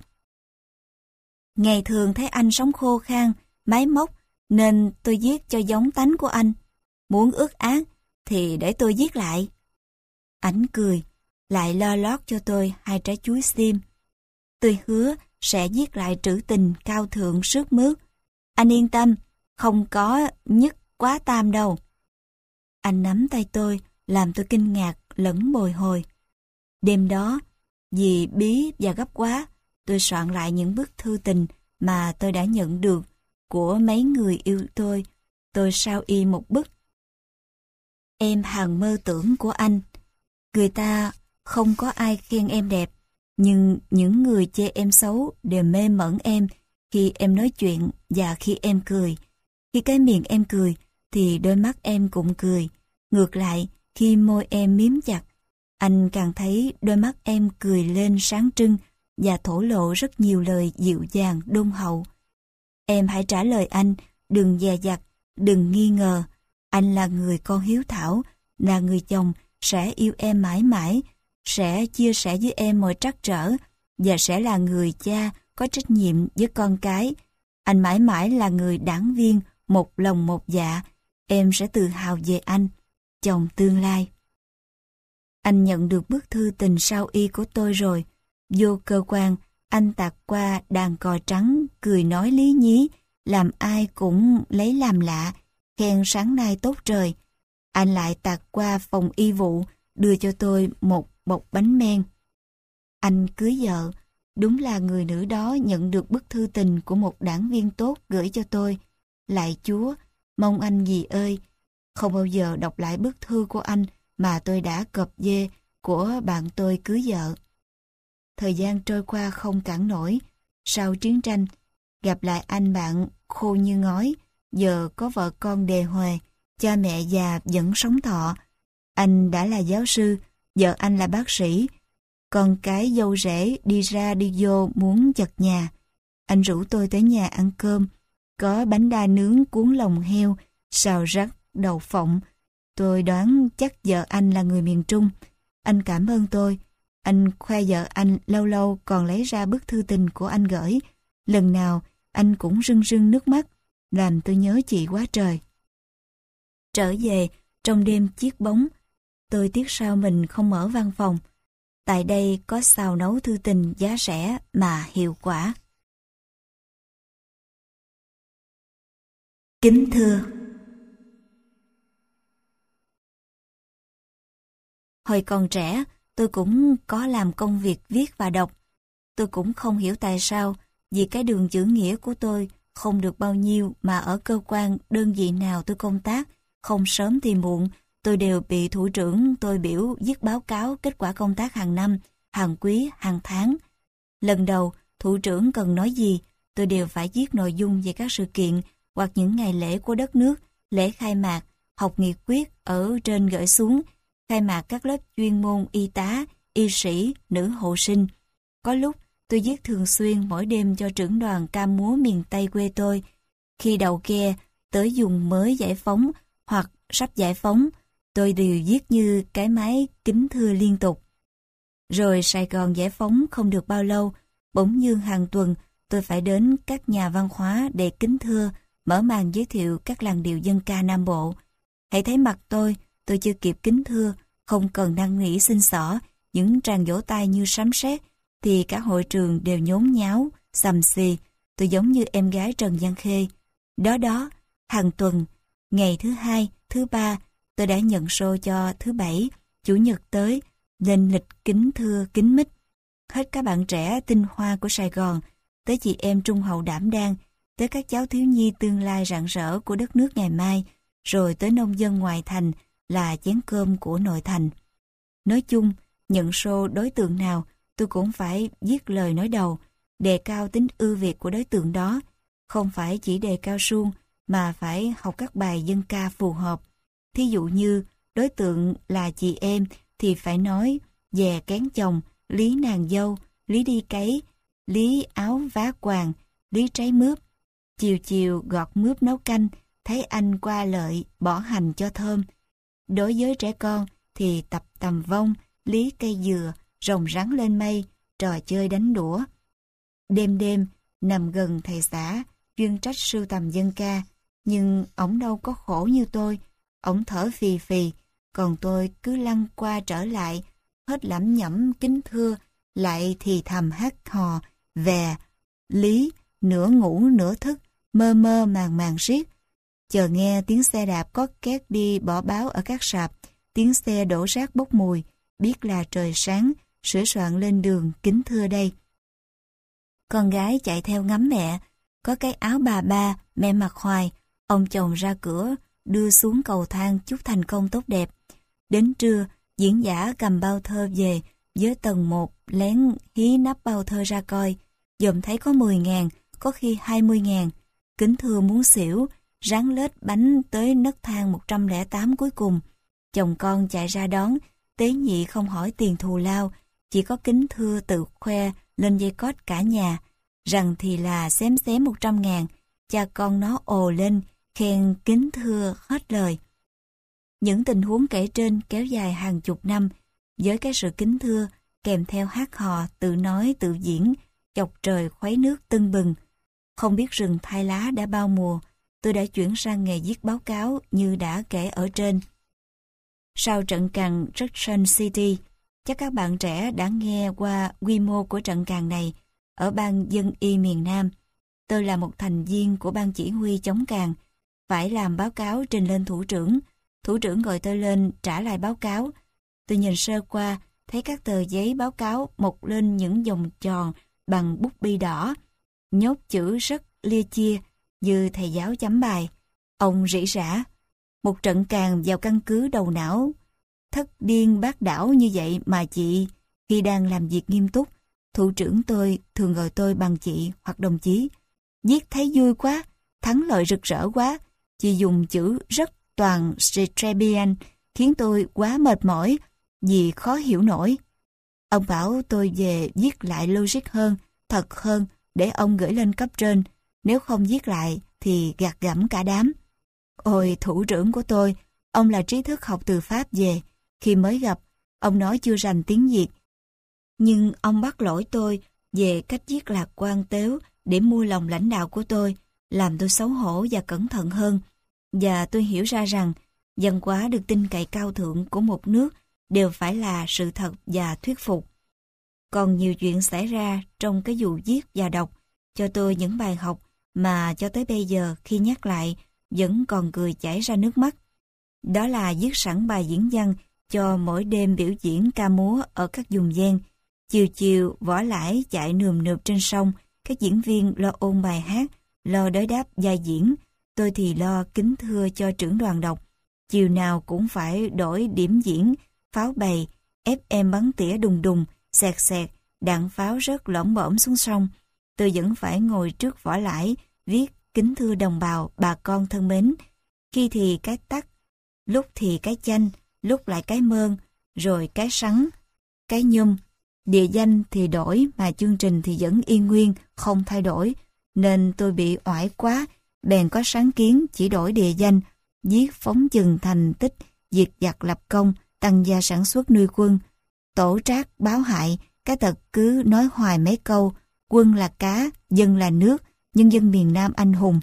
Ngày thường thấy anh sống khô khan, máy móc, nên tôi viết cho giống tánh của anh. Muốn ướt át thì để tôi viết lại. Ảnh cười, lại lo lót cho tôi hai trái chuối xiêm. Tôi hứa sẽ viết lại trữ tình cao thượng sướt mướt. Anh yên tâm, không có nhất quá tam đâu. Anh nắm tay tôi, làm tôi kinh ngạc lẫn bồi hồi. Đêm đó, vì bí và gấp quá, tôi soạn lại những bức thư tình mà tôi đã nhận được của mấy người yêu tôi. Tôi sao y một bức. Em hằng mơ tưởng của anh. Người ta không có ai khen em đẹp, nhưng những người chê em xấu đều mê mẩn em khi em nói chuyện và khi em cười. Khi cái miệng em cười, thì đôi mắt em cũng cười. Ngược lại, khi môi em miếm chặt, anh càng thấy đôi mắt em cười lên sáng trưng và thổ lộ rất nhiều lời dịu dàng đôn hậu. Em hãy trả lời anh, đừng dè dặt, đừng nghi ngờ. Anh là người con hiếu thảo, là người chồng sẽ yêu em mãi mãi, sẽ chia sẻ với em mọi trắc trở và sẽ là người cha có trách nhiệm với con cái. Anh mãi mãi là người đảng viên, một lòng một dạ. Em sẽ tự hào về anh, chồng tương lai. Anh nhận được bức thư tình sao y của tôi rồi. Vô cơ quan, anh tạt qua đàn cò trắng, cười nói lý nhí, làm ai cũng lấy làm lạ, khen sáng nay tốt trời. Anh lại tạt qua phòng y vụ, đưa cho tôi một bọc bánh men. Anh cưới vợ, đúng là người nữ đó nhận được bức thư tình của một đảng viên tốt gửi cho tôi. Lạy Chúa, mong anh dì ơi, không bao giờ đọc lại bức thư của anh mà tôi đã cọp dê của bạn tôi cưới vợ. Thời gian trôi qua không cản nổi. Sau chiến tranh, gặp lại anh bạn khô như ngói, giờ có vợ con đề huề, cha mẹ già vẫn sống thọ. Anh đã là giáo sư, vợ anh là bác sĩ. Con cái dâu rể đi ra đi vô muốn chật nhà. Anh rủ tôi tới nhà ăn cơm, có bánh đa nướng cuốn lòng heo, xào rắc, đậu phộng. Tôi đoán chắc vợ anh là người miền Trung. Anh cảm ơn tôi. Anh khoe vợ anh lâu lâu còn lấy ra bức thư tình của anh gửi. Lần nào anh cũng rưng rưng nước mắt, làm tôi nhớ chị quá trời. Trở về, trong đêm chiếc bóng, tôi tiếc sao mình không mở văn phòng. Tại đây có xào nấu thư tình giá rẻ mà hiệu quả. Kính thưa, hồi còn trẻ, tôi cũng có làm công việc viết và đọc. Tôi cũng không hiểu tại sao, vì cái đường chữ nghĩa của tôi không được bao nhiêu mà ở cơ quan đơn vị nào tôi công tác, không sớm thì muộn, tôi đều bị thủ trưởng tôi biểu viết báo cáo kết quả công tác hàng năm, hàng quý, hàng tháng. Lần đầu, thủ trưởng cần nói gì, tôi đều phải viết nội dung về các sự kiện hoặc những ngày lễ của đất nước, lễ khai mạc, học nghị quyết ở trên gửi xuống, khai mạc các lớp chuyên môn y tá, y sĩ, nữ hộ sinh. Có lúc, tôi viết thường xuyên mỗi đêm cho trưởng đoàn ca múa miền Tây quê tôi. Khi đầu ghe tới vùng mới giải phóng hoặc sắp giải phóng, tôi đều viết như cái máy kính thưa liên tục. Rồi Sài Gòn giải phóng không được bao lâu, bỗng dưng hàng tuần tôi phải đến các nhà văn hóa để kính thưa, mở màn giới thiệu các làn điệu dân ca Nam Bộ. Hãy thấy mặt tôi, tôi chưa kịp kính thưa, không cần năn nỉ xin xỏ, những tràng vỗ tay như sấm sét, thì cả hội trường đều nhốn nháo, xầm xì. Tôi giống như em gái Trần Văn Khê. Đó đó, hàng tuần, ngày thứ hai, thứ ba, tôi đã nhận show cho thứ bảy, chủ nhật tới, lên lịch kính thưa kính mít. Hết các bạn trẻ tinh hoa của Sài Gòn, tới chị em trung hậu đảm đang, tới các cháu thiếu nhi tương lai rạng rỡ của đất nước ngày mai, rồi tới nông dân ngoài thành là chén cơm của nội thành. Nói chung, nhận show đối tượng nào, tôi cũng phải viết lời nói đầu, đề cao tính ưu việt của đối tượng đó, không phải chỉ đề cao suông, mà phải học các bài dân ca phù hợp. Thí dụ như, đối tượng là chị em thì phải nói về kén chồng, lý nàng dâu, lý đi cấy, lý áo vá quàng, lý trái mướp. Chiều chiều gọt mướp nấu canh, thấy anh qua lợi, bỏ hành cho thơm. Đối với trẻ con thì tập tầm vong, lý cây dừa, rồng rắn lên mây, trò chơi đánh đũa. Đêm đêm, nằm gần thầy xã, chuyên trách sưu tầm dân ca. Nhưng ổng đâu có khổ như tôi, ổng thở phì phì, còn tôi cứ lăn qua trở lại, hết lẩm nhẩm kính thưa, lại thì thầm hát hò, về, lý, nửa ngủ nửa thức, mơ mơ màng màng riết. Chờ nghe tiếng xe đạp có két đi bỏ báo ở các sạp, tiếng xe đổ rác bốc mùi, biết là trời sáng, sửa soạn lên đường kính thưa đây. Con gái chạy theo ngắm mẹ, có cái áo bà ba, mẹ mặc hoài, ông chồng ra cửa, đưa xuống cầu thang chúc thành công tốt đẹp. Đến trưa, diễn giả cầm bao thơ về, với tầng một lén hí nắp bao thơ ra coi, dòm thấy có mười ngàn, có khi hai mươi ngàn. Kính thưa muốn xỉu, ráng lết bánh tới nấc thang một trăm lẻ tám cuối cùng. Chồng con chạy ra đón, tế nhị không hỏi tiền thù lao, chỉ có kính thưa tự khoe lên dây cót cả nhà, rằng thì là xém xém một trăm ngàn. Cha con nó ồ lên, khen kính thưa hết lời. Những tình huống kể trên kéo dài hàng chục năm, với cái sự kính thưa, kèm theo hát hò, tự nói, tự diễn, chọc trời khuấy nước tưng bừng. Không biết rừng thay lá đã bao mùa, tôi đã chuyển sang nghề viết báo cáo như đã kể ở trên. Sau trận càn Junction City, chắc các bạn trẻ đã nghe qua quy mô của trận càn này ở bang Dân Y miền Nam. Tôi là một thành viên của ban chỉ huy chống càn, phải làm báo cáo trình lên thủ trưởng. Thủ trưởng gọi tôi lên trả lại báo cáo. Tôi nhìn sơ qua, thấy các tờ giấy báo cáo mộc lên những vòng tròn bằng bút bi đỏ, nhốt chữ rất lia chia, như thầy giáo chấm bài. Ông rỉ rả, một trận càn vào căn cứ đầu não, thất điên bát đảo như vậy mà chị, khi đang làm việc nghiêm túc, thủ trưởng tôi thường gọi tôi bằng chị hoặc đồng chí. Viết thấy vui quá, thắng lợi rực rỡ quá, chị dùng chữ rất toàn Strebian, khiến tôi quá mệt mỏi vì khó hiểu nổi. Ông bảo tôi về viết lại logic hơn, thật hơn để ông gửi lên cấp trên, nếu không viết lại thì gạt gẫm cả đám. Ôi thủ trưởng của tôi, ông là trí thức học từ Pháp về, khi mới gặp, ông nói chưa rành tiếng Việt. Nhưng ông bắt lỗi tôi về cách viết lạc quan tếu để mua lòng lãnh đạo của tôi, làm tôi xấu hổ và cẩn thận hơn. Và tôi hiểu ra rằng, văn hóa được tin cậy cao thượng của một nước đều phải là sự thật và thuyết phục. Còn nhiều chuyện xảy ra trong cái vụ viết và đọc, cho tôi những bài học mà cho tới bây giờ khi nhắc lại vẫn còn cười chảy ra nước mắt. Đó là viết sẵn bài diễn văn cho mỗi đêm biểu diễn ca múa ở các vùng ven. Chiều chiều võ lãi chạy nườm nượp trên sông, các diễn viên lo ôn bài hát, lo đối đáp vai diễn, tôi thì lo kính thưa cho trưởng đoàn đọc. Chiều nào cũng phải đổi điểm diễn, pháo bày, ép em bắn tỉa đùng đùng, xẹt xẹt, đạn pháo rớt lõm bõm xuống sông. Tôi vẫn phải ngồi trước võ lãi, viết kính thưa đồng bào, bà con thân mến. Khi thì cái tắc, lúc thì cái chanh, lúc lại cái mơn, rồi cái sắn, cái nhum. Địa danh thì đổi mà chương trình thì vẫn y nguyên, không thay đổi. Nên tôi bị oải quá, bèn có sáng kiến chỉ đổi địa danh, viết phóng chừng thành tích, diệt giặc lập công, tăng gia sản xuất nuôi quân. Tổ trác báo hại, cái tật cứ nói hoài mấy câu, quân là cá, dân là nước, nhân dân miền Nam anh hùng.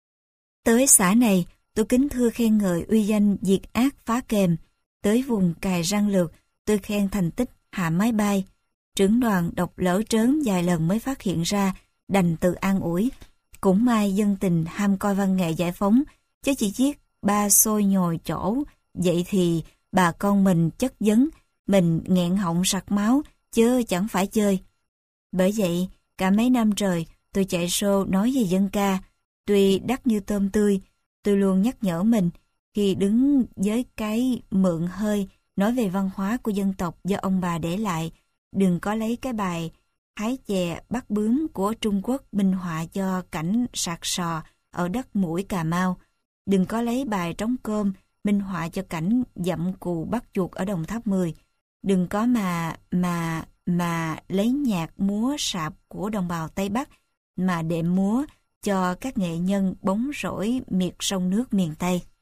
Tới xã này, tôi kính thưa khen ngợi uy danh diệt ác phá kềm. Tới vùng cài răng lược, tôi khen thành tích hạ máy bay. Trưởng đoàn đọc lỡ trớn vài lần mới phát hiện ra, đành tự an ủi. Cũng may dân tình ham coi văn nghệ giải phóng, chứ chỉ viết ba xôi nhồi chỗ, vậy thì bà con mình chất vấn, mình nghẹn họng sặc máu, chứ chẳng phải chơi. Bởi vậy, cả mấy năm trời, tôi chạy show nói về dân ca, tuy đắt như tôm tươi, tôi luôn nhắc nhở mình, khi đứng với cái mượn hơi, nói về văn hóa của dân tộc do ông bà để lại, đừng có lấy cái bài hái chè bắt bướm của Trung Quốc minh họa cho cảnh sạc sò ở đất Mũi Cà Mau. Đừng có lấy bài trống cơm minh họa cho cảnh dậm cù bắt chuột ở Đồng Tháp mười. Đừng có mà mà mà lấy nhạc múa sạp của đồng bào Tây Bắc mà đệm múa cho các nghệ nhân bóng rỗi miệt sông nước miền Tây.